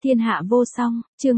Thiên hạ vô song, chương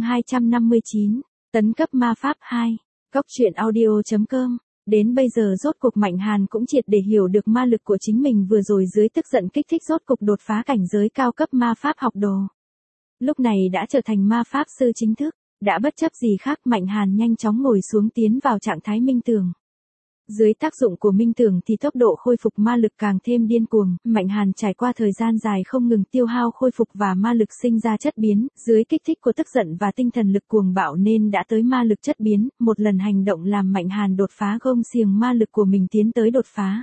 259, tấn cấp ma pháp 2, Cốc truyện audio.com. Đến bây giờ rốt cuộc Mạnh Hàn cũng triệt để hiểu được ma lực của chính mình vừa rồi dưới tức giận kích thích rốt cục đột phá cảnh giới cao cấp ma pháp học đồ. Lúc này đã trở thành ma pháp sư chính thức, đã bất chấp gì khác Mạnh Hàn nhanh chóng ngồi xuống tiến vào trạng thái minh tưởng. Dưới tác dụng của minh tưởng thì tốc độ khôi phục ma lực càng thêm điên cuồng, Mạnh Hàn trải qua thời gian dài không ngừng tiêu hao khôi phục và ma lực sinh ra chất biến, dưới kích thích của tức giận và tinh thần lực cuồng bạo nên đã tới ma lực chất biến, một lần hành động làm Mạnh Hàn đột phá gông xiềng ma lực của mình tiến tới đột phá.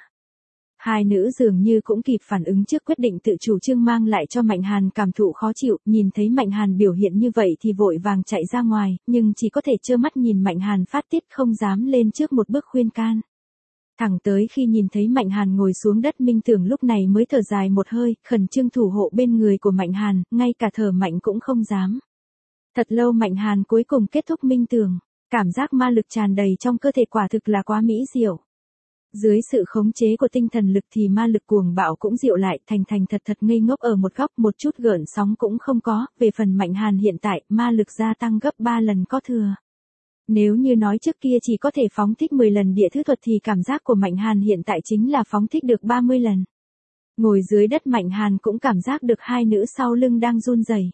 Hai nữ dường như cũng kịp phản ứng trước quyết định tự chủ trương mang lại cho Mạnh Hàn cảm thụ khó chịu, nhìn thấy Mạnh Hàn biểu hiện như vậy thì vội vàng chạy ra ngoài, nhưng chỉ có thể trơ mắt nhìn Mạnh Hàn phát tiết không dám lên trước một bước khuyên can. Thẳng tới khi nhìn thấy Mạnh Hàn ngồi xuống đất minh tưởng lúc này mới thở dài một hơi, khẩn trương thủ hộ bên người của Mạnh Hàn, ngay cả thở mạnh cũng không dám. Thật lâu Mạnh Hàn cuối cùng kết thúc minh tưởng, cảm giác ma lực tràn đầy trong cơ thể quả thực là quá mỹ diệu. Dưới sự khống chế của tinh thần lực thì ma lực cuồng bạo cũng dịu lại, thành thật ngây ngốc ở một góc, một chút gợn sóng cũng không có, về phần Mạnh Hàn hiện tại, ma lực gia tăng gấp 3 lần có thừa. Nếu như nói trước kia chỉ có thể phóng thích 10 lần địa thứ thuật thì cảm giác của Mạnh Hàn hiện tại chính là phóng thích được 30 lần. Ngồi dưới đất Mạnh Hàn cũng cảm giác được hai nữ sau lưng đang run rẩy.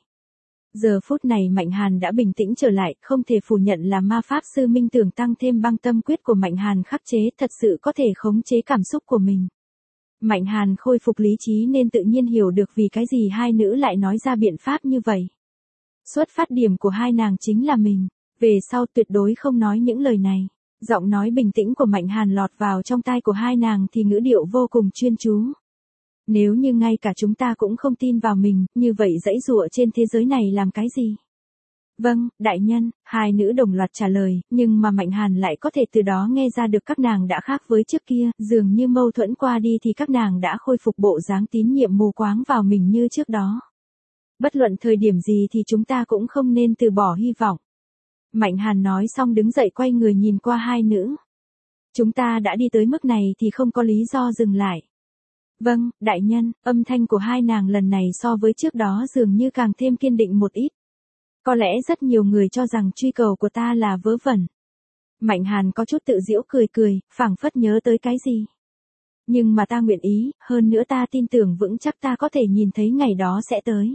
Giờ phút này Mạnh Hàn đã bình tĩnh trở lại, không thể phủ nhận là ma pháp sư minh tưởng tăng thêm băng tâm quyết của Mạnh Hàn khắc chế thật sự có thể khống chế cảm xúc của mình. Mạnh Hàn khôi phục lý trí nên tự nhiên hiểu được vì cái gì hai nữ lại nói ra biện pháp như vậy. Xuất phát điểm của hai nàng chính là mình. Về sau tuyệt đối không nói những lời này. Giọng nói bình tĩnh của Mạnh Hàn lọt vào trong tai của hai nàng thì ngữ điệu vô cùng chuyên chú. Nếu như ngay cả chúng ta cũng không tin vào mình, như vậy giãy giụa trên thế giới này làm cái gì? Vâng, đại nhân, hai nữ đồng loạt trả lời, nhưng mà Mạnh Hàn lại có thể từ đó nghe ra được các nàng đã khác với trước kia, dường như mâu thuẫn qua đi thì các nàng đã khôi phục bộ dáng tín nhiệm mù quáng vào mình như trước đó. Bất luận thời điểm gì thì chúng ta cũng không nên từ bỏ hy vọng. Mạnh Hàn nói xong đứng dậy quay người nhìn qua hai nữ. Chúng ta đã đi tới mức này thì không có lý do dừng lại. Vâng, đại nhân, âm thanh của hai nàng lần này so với trước đó dường như càng thêm kiên định một ít. Có lẽ rất nhiều người cho rằng truy cầu của ta là vớ vẩn. Mạnh Hàn có chút tự giễu cười, phảng phất nhớ tới cái gì. Nhưng mà ta nguyện ý, hơn nữa ta tin tưởng vững chắc ta có thể nhìn thấy ngày đó sẽ tới.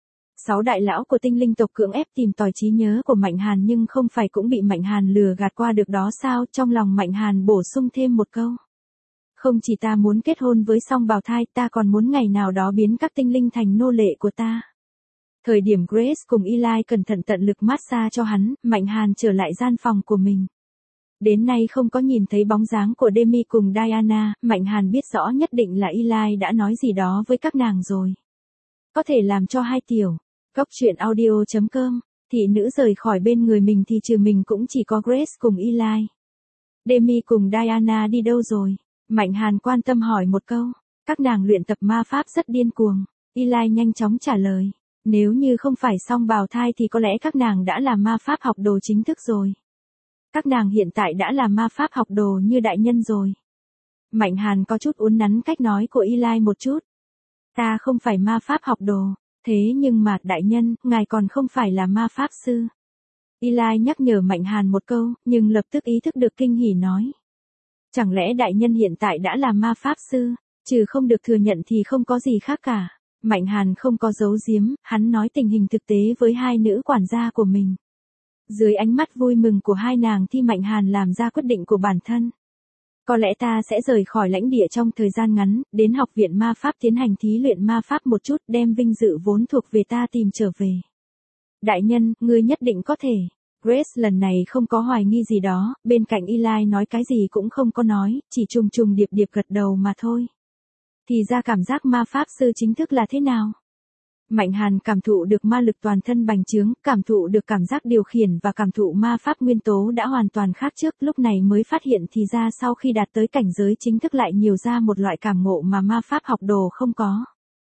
6 đại lão của tinh linh tộc cưỡng ép tìm tòi trí nhớ của Mạnh Hàn nhưng không phải cũng bị Mạnh Hàn lừa gạt qua được đó sao? Trong lòng Mạnh Hàn bổ sung thêm một câu. Không chỉ ta muốn kết hôn với song bào thai, ta còn muốn ngày nào đó biến các tinh linh thành nô lệ của ta. Thời điểm Grace cùng Eli cẩn thận tận lực massage cho hắn, Mạnh Hàn trở lại gian phòng của mình. Đến nay không có nhìn thấy bóng dáng của Demi cùng Diana, Mạnh Hàn biết rõ nhất định là Eli đã nói gì đó với các nàng rồi. Có thể làm cho hai tiểu. Cốc truyện audio.com, thị nữ rời khỏi bên người mình thì trừ mình cũng chỉ có Grace cùng Eli. Demi cùng Diana đi đâu rồi? Mạnh Hàn quan tâm hỏi một câu. Các nàng luyện tập ma pháp rất điên cuồng. Eli nhanh chóng trả lời. Nếu như không phải song bào thai thì có lẽ các nàng đã là ma pháp học đồ chính thức rồi. Các nàng hiện tại đã là ma pháp học đồ như đại nhân rồi. Mạnh Hàn có chút uốn nắn cách nói của Eli một chút. Ta không phải ma pháp học đồ. Thế nhưng mà, đại nhân, ngài còn không phải là ma pháp sư. Eli nhắc nhở Mạnh Hàn một câu, nhưng lập tức ý thức được kinh hỉ nói. Chẳng lẽ đại nhân hiện tại đã là ma pháp sư, trừ không được thừa nhận thì không có gì khác cả. Mạnh Hàn không có giấu giếm, hắn nói tình hình thực tế với hai nữ quản gia của mình. Dưới ánh mắt vui mừng của hai nàng thì Mạnh Hàn làm ra quyết định của bản thân. Có lẽ ta sẽ rời khỏi lãnh địa trong thời gian ngắn, đến học viện ma pháp tiến hành thí luyện ma pháp một chút, đem vinh dự vốn thuộc về ta tìm trở về. Đại nhân, ngươi nhất định có thể. Grace lần này không có hoài nghi gì đó, bên cạnh Eli nói cái gì cũng không có nói, chỉ trùng điệp gật đầu mà thôi. Thì ra cảm giác ma pháp sư chính thức là thế nào? Mạnh Hàn cảm thụ được ma lực toàn thân bành trướng, cảm thụ được cảm giác điều khiển và cảm thụ ma pháp nguyên tố đã hoàn toàn khác trước, lúc này mới phát hiện thì ra sau khi đạt tới cảnh giới chính thức lại nhiều ra một loại cảm ngộ mà ma pháp học đồ không có.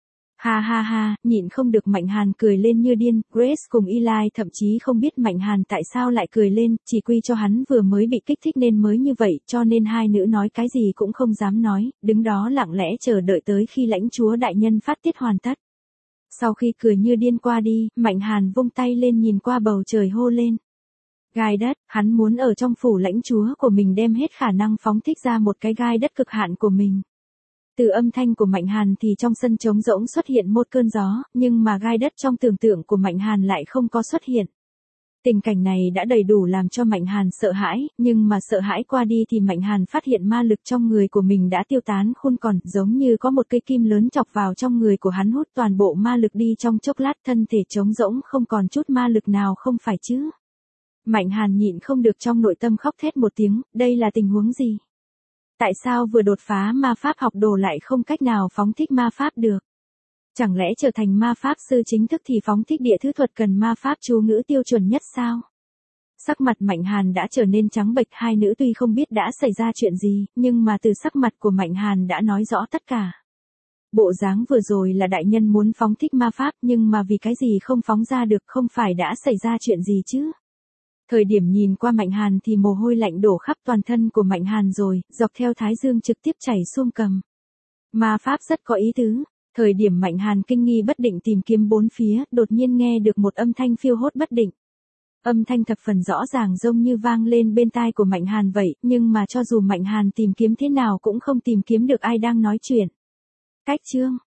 Ha, nhịn không được Mạnh Hàn cười lên như điên, Grace cùng Eli thậm chí không biết Mạnh Hàn tại sao lại cười lên, chỉ quy cho hắn vừa mới bị kích thích nên mới như vậy, cho nên hai nữ nói cái gì cũng không dám nói, đứng đó lặng lẽ chờ đợi tới khi lãnh chúa đại nhân phát tiết hoàn tất. Sau khi cười như điên qua đi, Mạnh Hàn vung tay lên nhìn qua bầu trời hô lên. Gai đất, hắn muốn ở trong phủ lãnh chúa của mình đem hết khả năng phóng thích ra một cái gai đất cực hạn của mình. Từ âm thanh của Mạnh Hàn thì trong sân trống rỗng xuất hiện một cơn gió, nhưng mà gai đất trong tưởng tượng của Mạnh Hàn lại không có xuất hiện. Tình cảnh này đã đầy đủ làm cho Mạnh Hàn sợ hãi, nhưng mà sợ hãi qua đi thì Mạnh Hàn phát hiện ma lực trong người của mình đã tiêu tán không còn, giống như có một cây kim lớn chọc vào trong người của hắn hút toàn bộ ma lực đi trong chốc lát, thân thể trống rỗng không còn chút ma lực nào, không phải chứ. Mạnh Hàn nhịn không được trong nội tâm khóc thét một tiếng, đây là tình huống gì? Tại sao vừa đột phá ma pháp học đồ lại không cách nào phóng thích ma pháp được? Chẳng lẽ trở thành ma pháp sư chính thức thì phóng thích địa thứ thuật cần ma pháp chú ngữ tiêu chuẩn nhất sao? Sắc mặt Mạnh Hàn đã trở nên trắng bệch, hai nữ tuy không biết đã xảy ra chuyện gì, nhưng mà từ sắc mặt của Mạnh Hàn đã nói rõ tất cả. Bộ dáng vừa rồi là đại nhân muốn phóng thích ma pháp, nhưng mà vì cái gì không phóng ra được, không phải đã xảy ra chuyện gì chứ? Thời điểm nhìn qua Mạnh Hàn thì mồ hôi lạnh đổ khắp toàn thân của Mạnh Hàn rồi, dọc theo thái dương trực tiếp chảy xuông cầm. Ma pháp rất có ý tứ. Thời điểm Mạnh Hàn kinh nghi bất định tìm kiếm bốn phía, đột nhiên nghe được một âm thanh phiêu hốt bất định. Âm thanh thập phần rõ ràng giống như vang lên bên tai của Mạnh Hàn vậy, nhưng mà cho dù Mạnh Hàn tìm kiếm thế nào cũng không tìm kiếm được ai đang nói chuyện. Cách chương,